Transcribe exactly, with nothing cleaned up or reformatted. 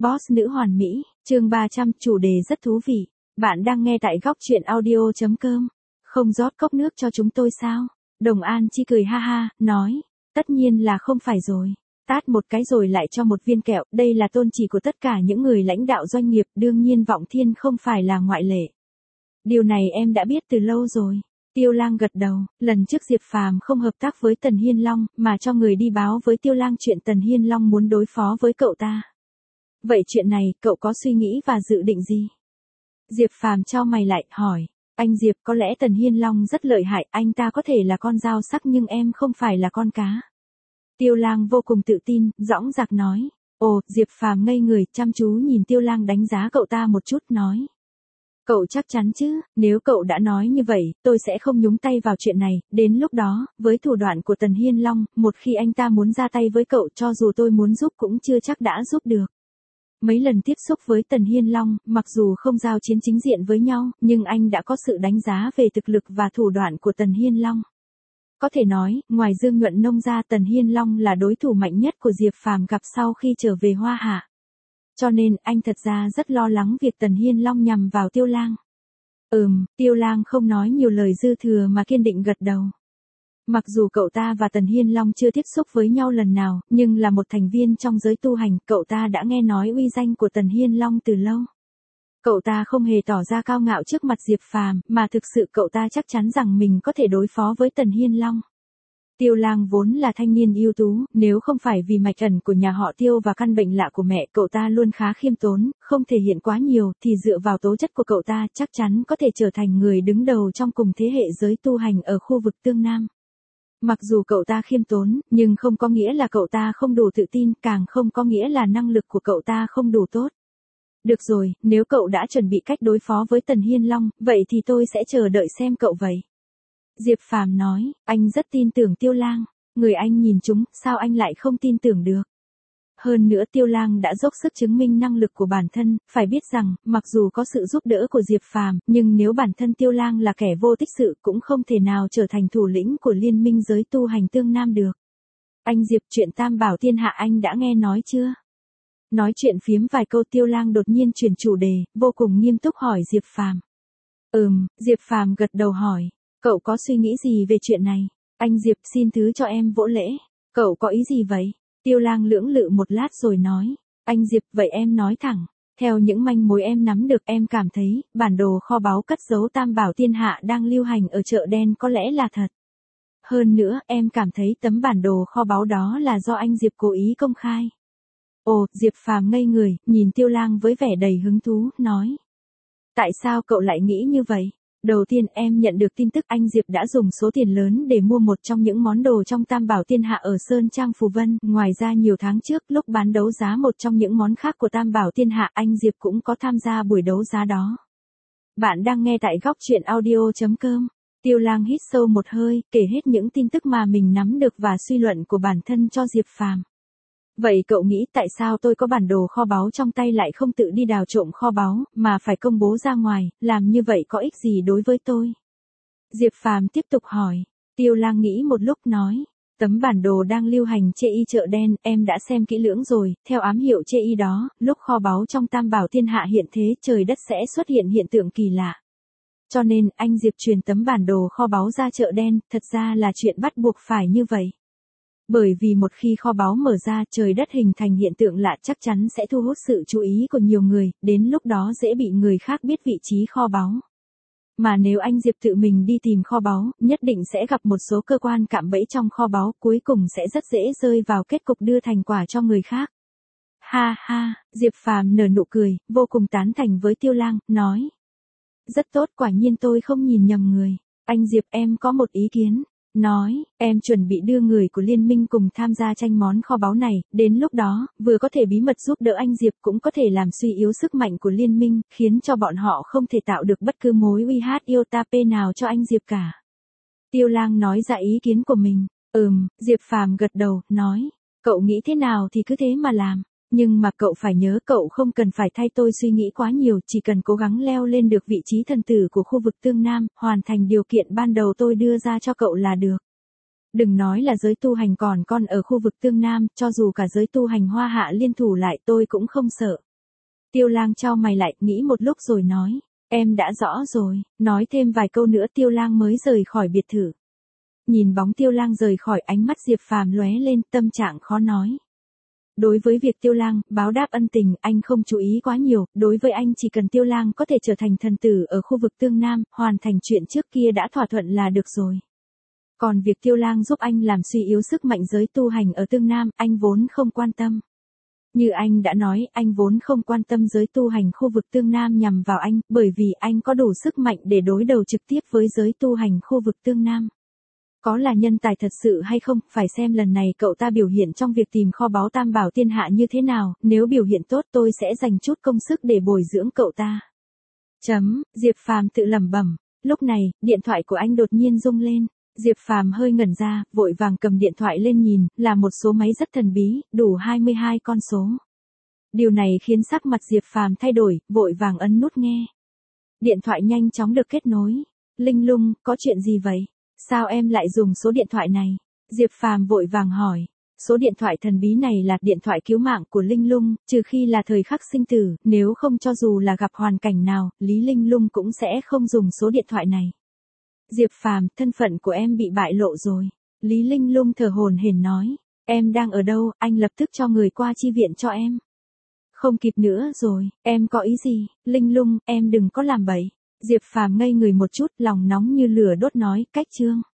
Boss nữ hoàn mỹ, chương ba trăm, chủ đề rất thú vị. Bạn đang nghe tại góc truyện audio chấm com. Không rót cốc nước cho chúng tôi sao? Đồng An Chi cười ha ha, nói. Tất nhiên là không phải rồi. Tát một cái rồi lại cho một viên kẹo, đây là tôn chỉ của tất cả những người lãnh đạo doanh nghiệp, đương nhiên Vọng Thiên không phải là ngoại lệ. Điều này em đã biết từ lâu rồi. Tiêu Lang gật đầu, lần trước Diệp Phàm không hợp tác với Tần Hiên Long, mà cho người đi báo với Tiêu Lang chuyện Tần Hiên Long muốn đối phó với cậu ta. Vậy chuyện này, cậu có suy nghĩ và dự định gì? Diệp Phàm chau mày lại, hỏi. Anh Diệp, có lẽ Tần Hiên Long rất lợi hại, anh ta có thể là con dao sắc nhưng em không phải là con cá. Tiêu Lang vô cùng tự tin, dõng dạc nói. Ồ, Diệp Phàm ngây người, chăm chú nhìn Tiêu Lang đánh giá cậu ta một chút, nói. Cậu chắc chắn chứ, nếu cậu đã nói như vậy, tôi sẽ không nhúng tay vào chuyện này, đến lúc đó, với thủ đoạn của Tần Hiên Long, một khi anh ta muốn ra tay với cậu cho dù tôi muốn giúp cũng chưa chắc đã giúp được. Mấy lần tiếp xúc với Tần Hiên Long, mặc dù không giao chiến chính diện với nhau, nhưng anh đã có sự đánh giá về thực lực và thủ đoạn của Tần Hiên Long. Có thể nói, ngoài Dương Nhuận Nông ra, Tần Hiên Long là đối thủ mạnh nhất của Diệp Phàm gặp sau khi trở về Hoa Hạ. Cho nên, anh thật ra rất lo lắng việc Tần Hiên Long nhằm vào Tiêu Lang. Ừm, Tiêu Lang không nói nhiều lời dư thừa mà kiên định gật đầu. Mặc dù cậu ta và Tần Hiên Long chưa tiếp xúc với nhau lần nào, nhưng là một thành viên trong giới tu hành, cậu ta đã nghe nói uy danh của Tần Hiên Long từ lâu. Cậu ta không hề tỏ ra cao ngạo trước mặt Diệp Phàm, mà thực sự cậu ta chắc chắn rằng mình có thể đối phó với Tần Hiên Long. Tiêu Lang vốn là thanh niên ưu tú, nếu không phải vì mạch ẩn của nhà họ Tiêu và căn bệnh lạ của mẹ, cậu ta luôn khá khiêm tốn, không thể hiện quá nhiều, thì dựa vào tố chất của cậu ta chắc chắn có thể trở thành người đứng đầu trong cùng thế hệ giới tu hành ở khu vực Tương Nam. Mặc dù cậu ta khiêm tốn, nhưng không có nghĩa là cậu ta không đủ tự tin, càng không có nghĩa là năng lực của cậu ta không đủ tốt. Được rồi, nếu cậu đã chuẩn bị cách đối phó với Tần Hiên Long, vậy thì tôi sẽ chờ đợi xem cậu vậy. Diệp Phàm nói, anh rất tin tưởng Tiêu Lang, người anh nhìn chúng, sao anh lại không tin tưởng được. Hơn nữa Tiêu Lang đã dốc sức chứng minh năng lực của bản thân, phải biết rằng, mặc dù có sự giúp đỡ của Diệp Phàm, nhưng nếu bản thân Tiêu Lang là kẻ vô tích sự cũng không thể nào trở thành thủ lĩnh của liên minh giới tu hành Tương Nam được. Anh Diệp, chuyện Tam Bảo Thiên Hạ anh đã nghe nói chưa? Nói chuyện phiếm vài câu Tiêu Lang đột nhiên chuyển chủ đề, vô cùng nghiêm túc hỏi Diệp Phàm. Ừm, Diệp Phàm gật đầu hỏi. Cậu có suy nghĩ gì về chuyện này? Anh Diệp, xin thứ cho em vỗ lễ. Cậu có ý gì vậy? Tiêu Lang lưỡng lự một lát rồi nói. Anh Diệp, vậy em nói thẳng. Theo những manh mối em nắm được, em cảm thấy, bản đồ kho báu cất giấu Tam Bảo Thiên Hạ đang lưu hành ở chợ đen có lẽ là thật. Hơn nữa, em cảm thấy tấm bản đồ kho báu đó là do anh Diệp cố ý công khai. Ồ, Diệp Phàm ngây người, nhìn Tiêu Lang với vẻ đầy hứng thú, nói. Tại sao cậu lại nghĩ như vậy? Đầu tiên em nhận được tin tức anh Diệp đã dùng số tiền lớn để mua một trong những món đồ trong Tam Bảo Thiên Hạ ở Sơn Trang Phù Vân. Ngoài ra nhiều tháng trước lúc bán đấu giá một trong những món khác của Tam Bảo Thiên Hạ, anh Diệp cũng có tham gia buổi đấu giá đó. Bạn đang nghe tại góc truyện audio chấm com. Tiêu Lang hít sâu một hơi, kể hết những tin tức mà mình nắm được và suy luận của bản thân cho Diệp Phàm. Vậy cậu nghĩ tại sao tôi có bản đồ kho báu trong tay lại không tự đi đào trộm kho báu, mà phải công bố ra ngoài, làm như vậy có ích gì đối với tôi? Diệp Phàm tiếp tục hỏi. Tiêu Lang nghĩ một lúc nói. Tấm bản đồ đang lưu hành chê y chợ đen, em đã xem kỹ lưỡng rồi, theo ám hiệu chê y đó, lúc kho báu trong Tam Bảo Thiên Hạ hiện thế trời đất sẽ xuất hiện hiện tượng kỳ lạ. Cho nên, anh Diệp truyền tấm bản đồ kho báu ra chợ đen, thật ra là chuyện bắt buộc phải như vậy. Bởi vì một khi kho báu mở ra, trời đất hình thành hiện tượng lạ chắc chắn sẽ thu hút sự chú ý của nhiều người, đến lúc đó dễ bị người khác biết vị trí kho báu. Mà nếu anh Diệp tự mình đi tìm kho báu, nhất định sẽ gặp một số cơ quan cạm bẫy trong kho báu, cuối cùng sẽ rất dễ rơi vào kết cục đưa thành quả cho người khác. Ha ha, Diệp Phàm nở nụ cười, vô cùng tán thành với Tiêu Lang, nói. Rất tốt, quả nhiên tôi không nhìn nhầm người. Anh Diệp, em có một ý kiến. Nói, em chuẩn bị đưa người của liên minh cùng tham gia tranh món kho báu này, đến lúc đó, vừa có thể bí mật giúp đỡ anh Diệp cũng có thể làm suy yếu sức mạnh của liên minh, khiến cho bọn họ không thể tạo được bất cứ mối uy hiếp yêu ta pê nào cho anh Diệp cả. Tiêu Lang nói ra ý kiến của mình. Ừm, Diệp Phàm gật đầu, nói, cậu nghĩ thế nào thì cứ thế mà làm. Nhưng mà cậu phải nhớ cậu không cần phải thay tôi suy nghĩ quá nhiều, chỉ cần cố gắng leo lên được vị trí thần tử của khu vực Tương Nam, hoàn thành điều kiện ban đầu tôi đưa ra cho cậu là được. Đừng nói là giới tu hành còn con ở khu vực Tương Nam, cho dù cả giới tu hành Hoa Hạ liên thủ lại tôi cũng không sợ. Tiêu Lang chau mày lại, nghĩ một lúc rồi nói, em đã rõ rồi, nói thêm vài câu nữa Tiêu Lang mới rời khỏi biệt thự. Nhìn bóng Tiêu Lang rời khỏi, ánh mắt Diệp Phàm lóe lên, tâm trạng khó nói. Đối với việc Tiêu Lang báo đáp ân tình, anh không chú ý quá nhiều, đối với anh chỉ cần Tiêu Lang có thể trở thành thần tử ở khu vực Tương Nam, hoàn thành chuyện trước kia đã thỏa thuận là được rồi. Còn việc Tiêu Lang giúp anh làm suy yếu sức mạnh giới tu hành ở Tương Nam, anh vốn không quan tâm. Như anh đã nói, anh vốn không quan tâm giới tu hành khu vực Tương Nam nhằm vào anh, bởi vì anh có đủ sức mạnh để đối đầu trực tiếp với giới tu hành khu vực Tương Nam. Có là nhân tài thật sự hay không, phải xem lần này cậu ta biểu hiện trong việc tìm kho báu tam bảo thiên hạ như thế nào, nếu biểu hiện tốt tôi sẽ dành chút công sức để bồi dưỡng cậu ta. Chấm, Diệp Phàm tự lẩm bẩm. Lúc này, điện thoại của anh đột nhiên rung lên. Diệp Phàm hơi ngẩn ra, vội vàng cầm điện thoại lên nhìn, là một số máy rất thần bí, đủ hai mươi hai con số. Điều này khiến sắc mặt Diệp Phàm thay đổi, vội vàng ấn nút nghe. Điện thoại nhanh chóng được kết nối. Linh Lung, có chuyện gì vậy? Sao em lại dùng số điện thoại này? Diệp Phàm vội vàng hỏi. Số điện thoại thần bí này là điện thoại cứu mạng của Linh Lung, trừ khi là thời khắc sinh tử, nếu không cho dù là gặp hoàn cảnh nào, Lý Linh Lung cũng sẽ không dùng số điện thoại này. Diệp Phàm, thân phận của em bị bại lộ rồi. Lý Linh Lung thở hổn hển nói. Em đang ở đâu, anh lập tức cho người qua chi viện cho em. Không kịp nữa rồi, em có ý gì? Linh Lung, em đừng có làm bậy. Diệp Phàm ngây người một chút, lòng nóng như lửa đốt nói, cách chương.